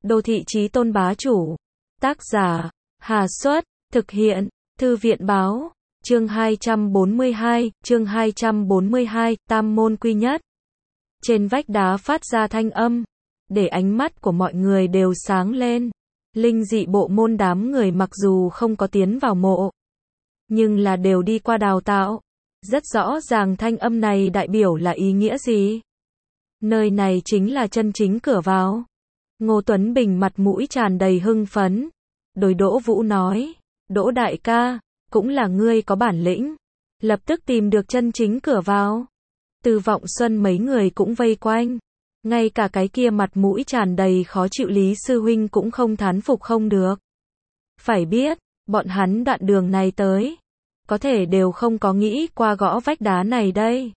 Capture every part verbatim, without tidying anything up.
Đô thị chí tôn bá chủ. Tác giả, Hà Xuất, thực hiện, Thư viện báo, chương hai trăm bốn mươi hai, chương hai trăm bốn mươi hai, tam môn quy nhất. Trên vách đá phát ra thanh âm, để ánh mắt của mọi người đều sáng lên. Linh dị bộ môn đám người mặc dù không có tiến vào mộ, nhưng là đều đi qua đào tạo. Rất rõ ràng thanh âm này đại biểu là ý nghĩa gì. Nơi này chính là chân chính cửa vào. Ngô Tuấn Bình mặt mũi tràn đầy hưng phấn. Đối Đỗ Vũ nói, Đỗ đại ca, cũng là ngươi có bản lĩnh. Lập tức tìm được chân chính cửa vào. Từ Vọng Xuân mấy người cũng vây quanh. Ngay cả cái kia mặt mũi tràn đầy khó chịu Lý Sư Huynh cũng không thán phục không được. Phải biết, bọn hắn đoạn đường này tới, có thể đều không có nghĩ qua gõ vách đá này đây.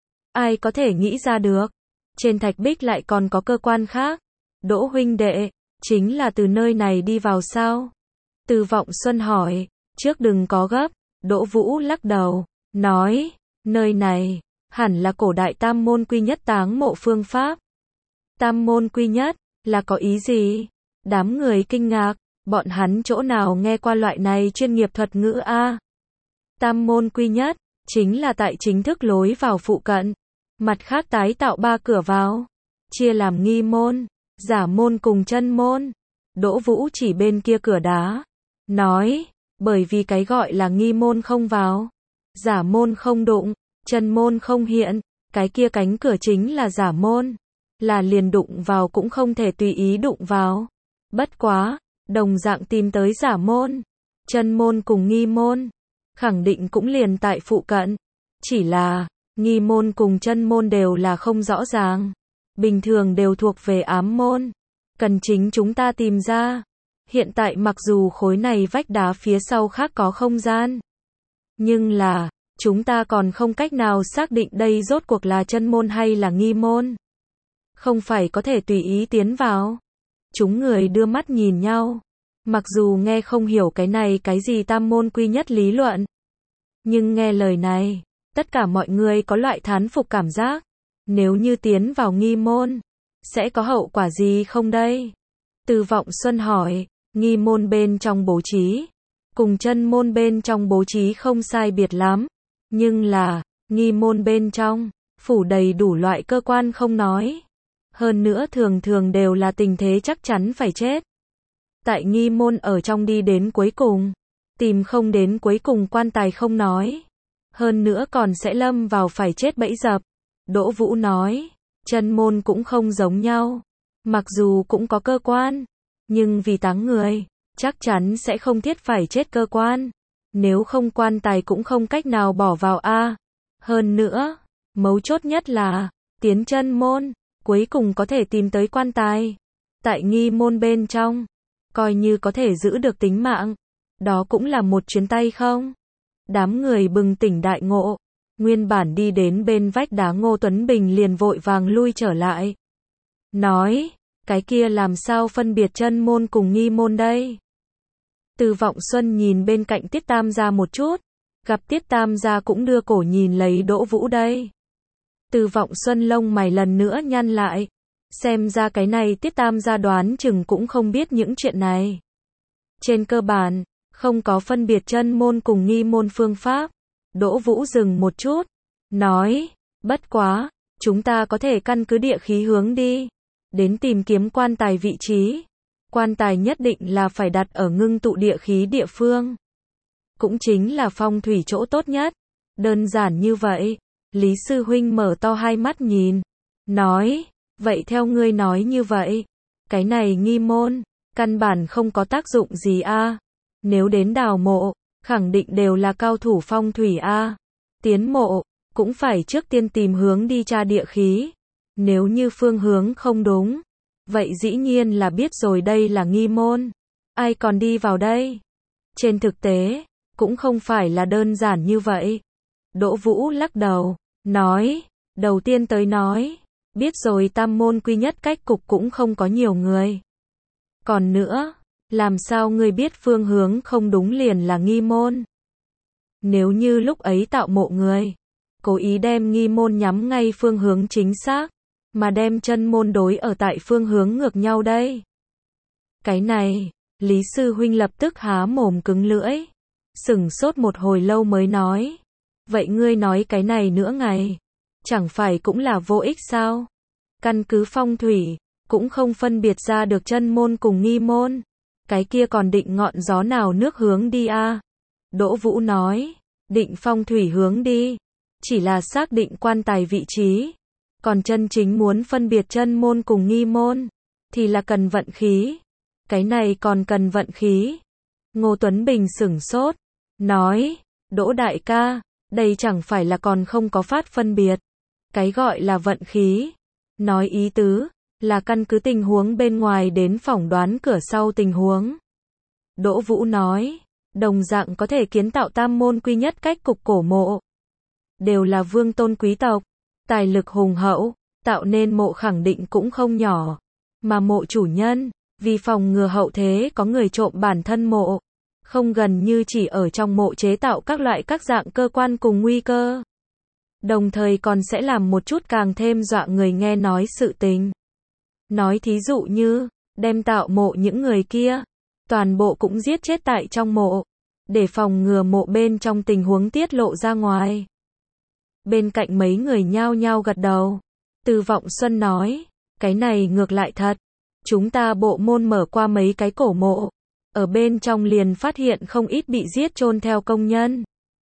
Ai có thể nghĩ ra được, trên thạch bích lại còn có cơ quan khác. Đỗ huynh đệ, chính là từ nơi này đi vào sao? Từ Vọng Xuân hỏi, trước đừng có gấp. Đỗ Vũ lắc đầu, nói, nơi này, hẳn là cổ đại tam môn quy nhất táng mộ phương pháp. Tam môn quy nhất, là có ý gì? Đám người kinh ngạc, bọn hắn chỗ nào nghe qua loại này chuyên nghiệp thuật ngữ a? Tam môn quy nhất, chính là tại chính thức lối vào phụ cận. Mặt khác tái tạo ba cửa vào, chia làm nghi môn, giả môn cùng chân môn. Đỗ Vũ chỉ bên kia cửa đá, nói, bởi vì cái gọi là nghi môn không vào, giả môn không đụng, chân môn không hiện, cái kia cánh cửa chính là giả môn, là liền đụng vào cũng không thể tùy ý đụng vào. Bất quá, đồng dạng tìm tới giả môn, chân môn cùng nghi môn, khẳng định cũng liền tại phụ cận. Chỉ là, nghi môn cùng chân môn đều là không rõ ràng. Bình thường đều thuộc về ám môn. Cần chính chúng ta tìm ra. Hiện tại mặc dù khối này vách đá phía sau khác có không gian, nhưng là, chúng ta còn không cách nào xác định đây rốt cuộc là chân môn hay là nghi môn. Không phải có thể tùy ý tiến vào. Chúng người đưa mắt nhìn nhau. Mặc dù nghe không hiểu cái này cái gì tam môn quy nhất lý luận, nhưng nghe lời này, tất cả mọi người có loại thán phục cảm giác. Nếu như tiến vào nghi môn, sẽ có hậu quả gì không đây? Từ Vọng Xuân hỏi, nghi môn bên trong bố trí, cùng chân môn bên trong bố trí không sai biệt lắm. Nhưng là, nghi môn bên trong, phủ đầy đủ loại cơ quan không nói. Hơn nữa thường thường đều là tình thế chắc chắn phải chết. Tại nghi môn ở trong đi đến cuối cùng, tìm không đến cuối cùng quan tài không nói. Hơn nữa còn sẽ lâm vào phải chết bẫy dập. Đỗ Vũ nói, chân môn cũng không giống nhau. Mặc dù cũng có cơ quan, nhưng vì táng người, chắc chắn sẽ không thiết phải chết cơ quan. Nếu không quan tài cũng không cách nào bỏ vào a. Hơn nữa, mấu chốt nhất là, tiến chân môn, cuối cùng có thể tìm tới quan tài. Tại nghi môn bên trong, coi như có thể giữ được tính mạng. Đó cũng là một chuyến tay không? Đám người bừng tỉnh đại ngộ. Nguyên bản đi đến bên vách đá Ngô Tuấn Bình liền vội vàng lui trở lại. Nói, cái kia làm sao phân biệt chân môn cùng nghi môn đây? Từ Vọng Xuân nhìn bên cạnh Tiết Tam gia một chút. Gặp Tiết Tam gia cũng đưa cổ nhìn lấy Đỗ Vũ đây. Từ Vọng Xuân lông mày lần nữa nhăn lại. Xem ra cái này Tiết Tam gia đoán chừng cũng không biết những chuyện này. Trên cơ bản, không có phân biệt chân môn cùng nghi môn phương pháp. Đỗ Vũ dừng một chút, nói, bất quá, chúng ta có thể căn cứ địa khí hướng đi, đến tìm kiếm quan tài vị trí. Quan tài nhất định là phải đặt ở ngưng tụ địa khí địa phương. Cũng chính là phong thủy chỗ tốt nhất. Đơn giản như vậy. Lý Sư Huynh mở to hai mắt nhìn, nói, vậy theo ngươi nói như vậy, cái này nghi môn, căn bản không có tác dụng gì a. Nếu đến đào mộ, khẳng định đều là cao thủ phong thủy a. Tiến mộ, cũng phải trước tiên tìm hướng đi tra địa khí. Nếu như phương hướng không đúng, vậy dĩ nhiên là biết rồi đây là nghi môn. Ai còn đi vào đây? Trên thực tế, cũng không phải là đơn giản như vậy. Đỗ Vũ lắc đầu, nói, đầu tiên tới nói, biết rồi tam môn quy nhất cách cục cũng không có nhiều người. Còn nữa, làm sao ngươi biết phương hướng không đúng liền là nghi môn? Nếu như lúc ấy tạo mộ người, cố ý đem nghi môn nhắm ngay phương hướng chính xác, mà đem chân môn đối ở tại phương hướng ngược nhau đây. Cái này, Lý Sư Huynh lập tức há mồm cứng lưỡi. Sửng sốt một hồi lâu mới nói. Vậy ngươi nói cái này nữa ngày, chẳng phải cũng là vô ích sao? Căn cứ phong thủy, cũng không phân biệt ra được chân môn cùng nghi môn. Cái kia còn định ngọn gió nào nước hướng đi a? À? Đỗ Vũ nói, định phong thủy hướng đi, chỉ là xác định quan tài vị trí. Còn chân chính muốn phân biệt chân môn cùng nghi môn, thì là cần vận khí. Cái này còn cần vận khí. Ngô Tuấn Bình sửng sốt, nói, Đỗ đại ca, đây chẳng phải là còn không có phát phân biệt. Cái gọi là vận khí, nói ý tứ, là căn cứ tình huống bên ngoài đến phỏng đoán cửa sau tình huống. Đỗ Vũ nói, đồng dạng có thể kiến tạo tam môn quy nhất cách cục cổ mộ. Đều là vương tôn quý tộc, tài lực hùng hậu, tạo nên mộ khẳng định cũng không nhỏ. Mà mộ chủ nhân, vì phòng ngừa hậu thế có người trộm bản thân mộ, không gần như chỉ ở trong mộ chế tạo các loại các dạng cơ quan cùng nguy cơ. Đồng thời còn sẽ làm một chút càng thêm dọa người nghe nói sự tình. Nói thí dụ như, đem tạo mộ những người kia, toàn bộ cũng giết chết tại trong mộ, để phòng ngừa mộ bên trong tình huống tiết lộ ra ngoài. Bên cạnh mấy người nhao nhao gật đầu. Từ Vọng Xuân nói, cái này ngược lại thật. Chúng ta bộ môn mở qua mấy cái cổ mộ, ở bên trong liền phát hiện không ít bị giết chôn theo công nhân.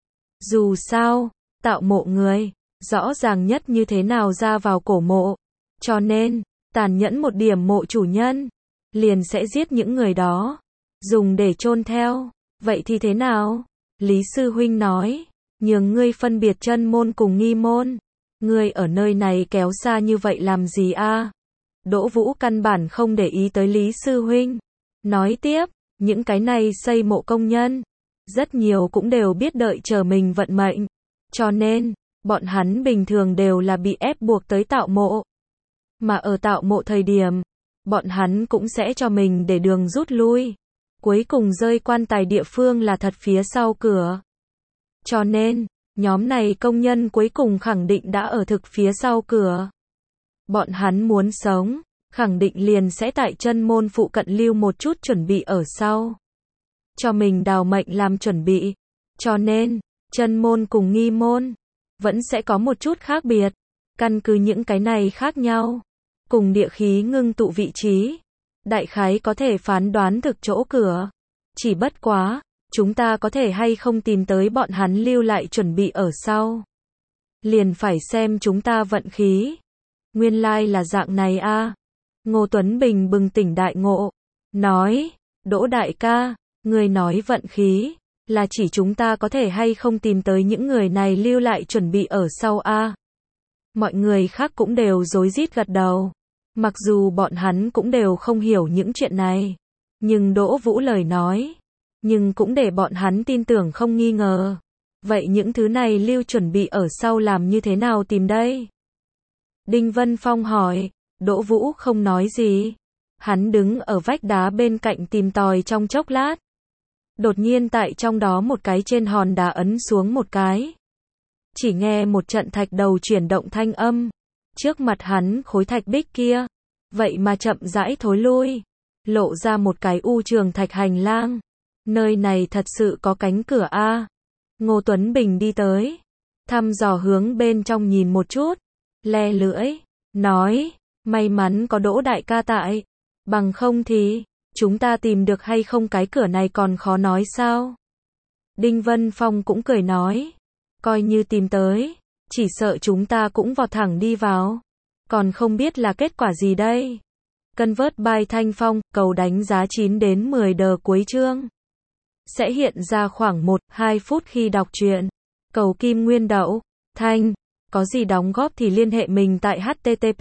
Dù sao, tạo mộ người, rõ ràng nhất như thế nào ra vào cổ mộ. Cho nên, tàn nhẫn một điểm mộ chủ nhân, liền sẽ giết những người đó, dùng để chôn theo. Vậy thì thế nào? Lý Sư Huynh nói, nhường ngươi phân biệt chân môn cùng nghi môn. Ngươi ở nơi này kéo xa như vậy làm gì a? Đỗ Vũ căn bản không để ý tới Lý Sư Huynh. Nói tiếp, những cái này xây mộ công nhân, rất nhiều cũng đều biết đợi chờ mình vận mệnh. Cho nên, bọn hắn bình thường đều là bị ép buộc tới tạo mộ. Mà ở tạo mộ thời điểm, bọn hắn cũng sẽ cho mình để đường rút lui. Cuối cùng rơi quan tài địa phương là thật phía sau cửa. Cho nên, nhóm này công nhân cuối cùng khẳng định đã ở thực phía sau cửa. Bọn hắn muốn sống, khẳng định liền sẽ tại chân môn phụ cận lưu một chút chuẩn bị ở sau. Cho mình đào mệnh làm chuẩn bị. Cho nên, chân môn cùng nghi môn, vẫn sẽ có một chút khác biệt. Căn cứ những cái này khác nhau, cùng địa khí ngưng tụ vị trí, đại khái có thể phán đoán thực chỗ cửa. Chỉ bất quá, chúng ta có thể hay không tìm tới bọn hắn lưu lại chuẩn bị ở sau. Liền phải xem chúng ta vận khí. Nguyên lai là dạng này a. À. Ngô Tuấn Bình bừng tỉnh đại ngộ, nói, Đỗ đại ca, người nói vận khí, là chỉ chúng ta có thể hay không tìm tới những người này lưu lại chuẩn bị ở sau a. À. Mọi người khác cũng đều rối rít gật đầu. Mặc dù bọn hắn cũng đều không hiểu những chuyện này, nhưng Đỗ Vũ lời nói, nhưng cũng để bọn hắn tin tưởng không nghi ngờ. Vậy những thứ này lưu chuẩn bị ở sau làm như thế nào tìm đây? Đinh Vân Phong hỏi, Đỗ Vũ không nói gì. Hắn đứng ở vách đá bên cạnh tìm tòi trong chốc lát. Đột nhiên tại trong đó một cái trên hòn đá ấn xuống một cái. Chỉ nghe một trận thạch đầu chuyển động thanh âm. Trước mặt hắn khối thạch bích kia, vậy mà chậm rãi thối lui, lộ ra một cái u trường thạch hành lang. Nơi này thật sự có cánh cửa a. À. Ngô Tuấn Bình đi tới, thăm dò hướng bên trong nhìn một chút, le lưỡi, nói, may mắn có Đỗ đại ca tại, bằng không thì, chúng ta tìm được hay không cái cửa này còn khó nói sao. Đinh Vân Phong cũng cười nói, coi như tìm tới, chỉ sợ chúng ta cũng vọt thẳng đi vào, còn không biết là kết quả gì đây. Convert by Thanh Phong, cầu đánh giá chín đến mười đờ cuối chương. Sẽ hiện ra khoảng một đến hai phút khi đọc truyện. Cầu Kim Nguyên Đậu, Thanh, có gì đóng góp thì liên hệ mình tại http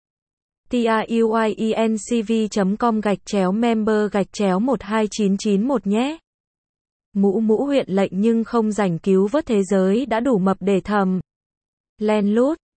truyencv chấm com gạch chéo member gạch chéo một hai chín chín một nhé. Mũ mũ huyện lệnh nhưng không rảnh cứu vớt thế giới đã đủ mập để thầm. Len lút.